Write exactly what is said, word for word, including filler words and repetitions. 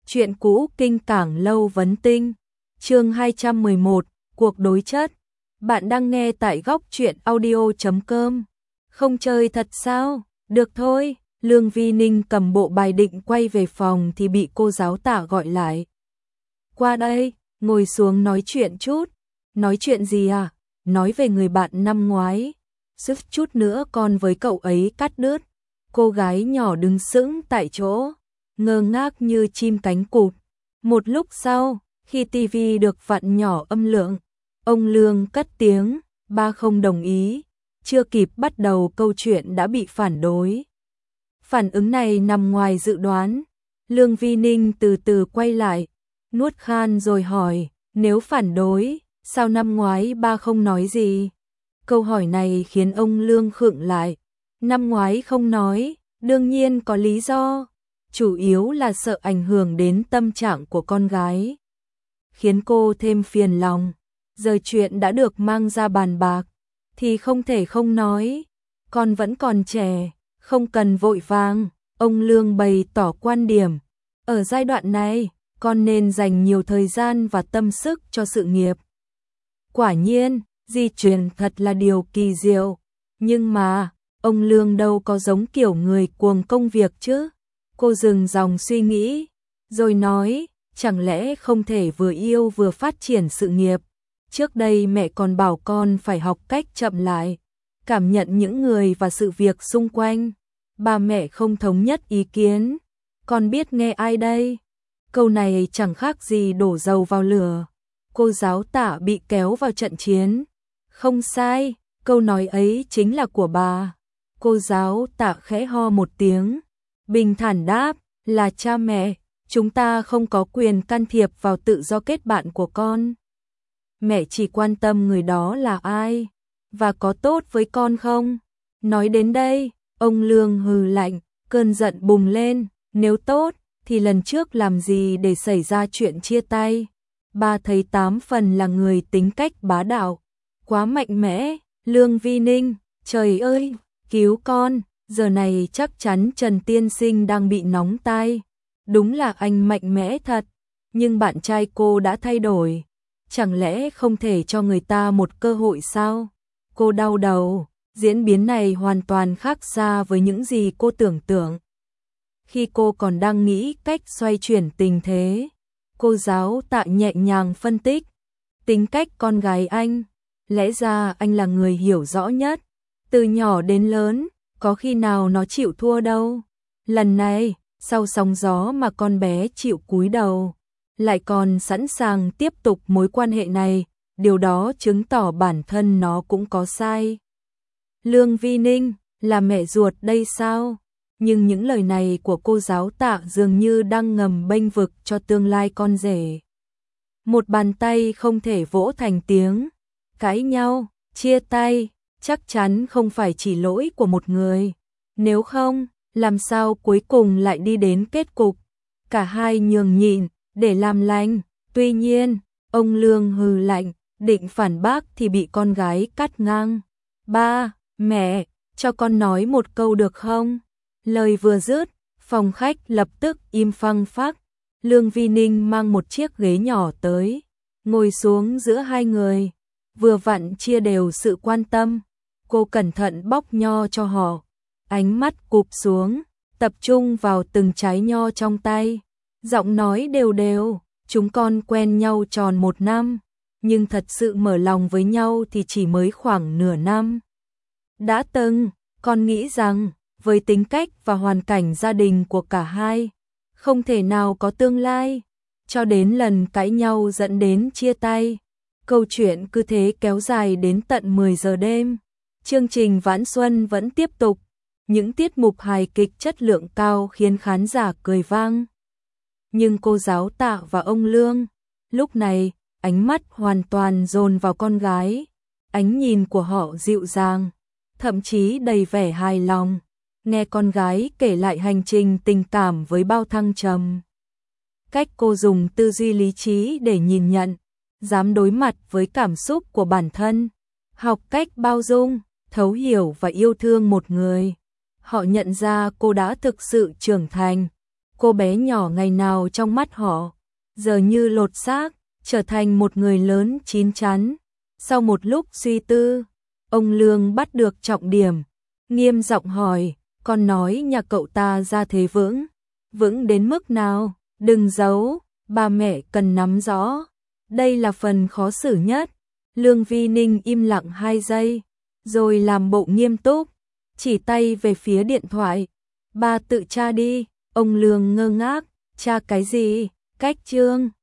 Chuyện cũ kinh cảng lâu vấn tinh. Chương hai trăm mười một, cuộc đối chất. Bạn đang nghe tại góc truyện audio chấm com. Không chơi thật sao? Được thôi. Lương Vi Ninh cầm bộ bài định quay về phòng thì bị cô giáo Tạ gọi lại. Qua đây, ngồi xuống nói chuyện chút. Nói chuyện gì à? Nói về người bạn năm ngoái. Sức chút nữa con với cậu ấy cắt đứt. Cô gái nhỏ đứng sững tại chỗ, ngơ ngác như chim cánh cụt. Một lúc sau, khi tivi được vặn nhỏ âm lượng, ông Lương cất tiếng, ba không đồng ý. Chưa kịp bắt đầu câu chuyện đã bị phản đối. Phản ứng này nằm ngoài dự đoán. Lương Vi Ninh từ từ quay lại, nuốt khan rồi hỏi, nếu phản đối, sao năm ngoái ba không nói gì? Câu hỏi này khiến ông Lương khựng lại. Năm ngoái không nói, đương nhiên có lý do. Chủ yếu là sợ ảnh hưởng đến tâm trạng của con gái, khiến cô thêm phiền lòng. Giờ chuyện đã được mang ra bàn bạc, thì không thể không nói. Con vẫn còn trẻ, không cần vội vàng. Ông Lương bày tỏ quan điểm. Ở giai đoạn này, con nên dành nhiều thời gian và tâm sức cho sự nghiệp. Quả nhiên, di truyền thật là điều kỳ diệu. Nhưng mà, ông Lương đâu có giống kiểu người cuồng công việc chứ. Cô dừng dòng suy nghĩ, rồi nói, chẳng lẽ không thể vừa yêu vừa phát triển sự nghiệp. Trước đây mẹ còn bảo con phải học cách chậm lại, cảm nhận những người và sự việc xung quanh. Ba mẹ không thống nhất ý kiến, con biết nghe ai đây? Câu này chẳng khác gì đổ dầu vào lửa. Cô giáo Tạ bị kéo vào trận chiến. Không sai, câu nói ấy chính là của bà. Cô giáo Tạ khẽ ho một tiếng, bình thản đáp, là cha mẹ, chúng ta không có quyền can thiệp vào tự do kết bạn của con. Mẹ chỉ quan tâm người đó là ai, và có tốt với con không. Nói đến đây, ông Lương hừ lạnh, cơn giận bùng lên, nếu tốt, thì lần trước làm gì để xảy ra chuyện chia tay. Ba thấy tám phần là người tính cách bá đạo, quá mạnh mẽ. Lương Vi Ninh, trời ơi, cứu con. Giờ này chắc chắn Trần Tiên Sinh đang bị nóng tai. Đúng là anh mạnh mẽ thật, nhưng bạn trai cô đã thay đổi. Chẳng lẽ không thể cho người ta một cơ hội sao? Cô đau đầu, diễn biến này hoàn toàn khác xa với những gì cô tưởng tượng. Khi cô còn đang nghĩ cách xoay chuyển tình thế, cô giáo Tạ nhẹ nhàng phân tích. Tính cách con gái anh, lẽ ra anh là người hiểu rõ nhất. Từ nhỏ đến lớn, có khi nào nó chịu thua đâu. Lần này, sau sóng gió mà con bé chịu cúi đầu, lại còn sẵn sàng tiếp tục mối quan hệ này, điều đó chứng tỏ bản thân nó cũng có sai. Lương Vi Ninh, là mẹ ruột đây sao? Nhưng những lời này của cô giáo Tạ dường như đang ngầm bênh vực cho tương lai con rể. Một bàn tay không thể vỗ thành tiếng. Cãi nhau, chia tay, chắc chắn không phải chỉ lỗi của một người. Nếu không, làm sao cuối cùng lại đi đến kết cục? Cả hai nhường nhịn, để làm lành. Tuy nhiên, ông Lương hừ lạnh, định phản bác thì bị con gái cắt ngang. Ba, mẹ, cho con nói một câu được không? Lời vừa dứt, phòng khách lập tức im phăng phắc. Lương Vi Ninh mang một chiếc ghế nhỏ tới, ngồi xuống giữa hai người, vừa vặn chia đều sự quan tâm. Cô cẩn thận bóc nho cho họ, ánh mắt cụp xuống, tập trung vào từng trái nho trong tay. Giọng nói đều đều, chúng con quen nhau tròn một năm, nhưng thật sự mở lòng với nhau thì chỉ mới khoảng nửa năm. Đã từng, con nghĩ rằng, với tính cách và hoàn cảnh gia đình của cả hai, không thể nào có tương lai. Cho đến lần cãi nhau dẫn đến chia tay, câu chuyện cứ thế kéo dài đến tận mười giờ đêm. Chương trình Vãn Xuân vẫn tiếp tục, những tiết mục hài kịch chất lượng cao khiến khán giả cười vang. Nhưng cô giáo Tạ và ông Lương, lúc này, ánh mắt hoàn toàn dồn vào con gái. Ánh nhìn của họ dịu dàng, thậm chí đầy vẻ hài lòng. Nghe con gái kể lại hành trình tình cảm với bao thăng trầm. Cách cô dùng tư duy lý trí để nhìn nhận, dám đối mặt với cảm xúc của bản thân, học cách bao dung, thấu hiểu và yêu thương một người. Họ nhận ra cô đã thực sự trưởng thành, cô bé nhỏ ngày nào trong mắt họ, giờ như lột xác, trở thành một người lớn chín chắn. Sau một lúc suy tư, ông Lương bắt được trọng điểm, nghiêm giọng hỏi, con nói nhà cậu ta ra thế vững, vững đến mức nào, đừng giấu, ba mẹ cần nắm rõ. Đây là phần khó xử nhất. Lương Vi Ninh im lặng hai giây, rồi làm bộ nghiêm túc, chỉ tay về phía điện thoại. Ba tự tra đi. Ông Lương ngơ ngác, tra cái gì? Cách chương.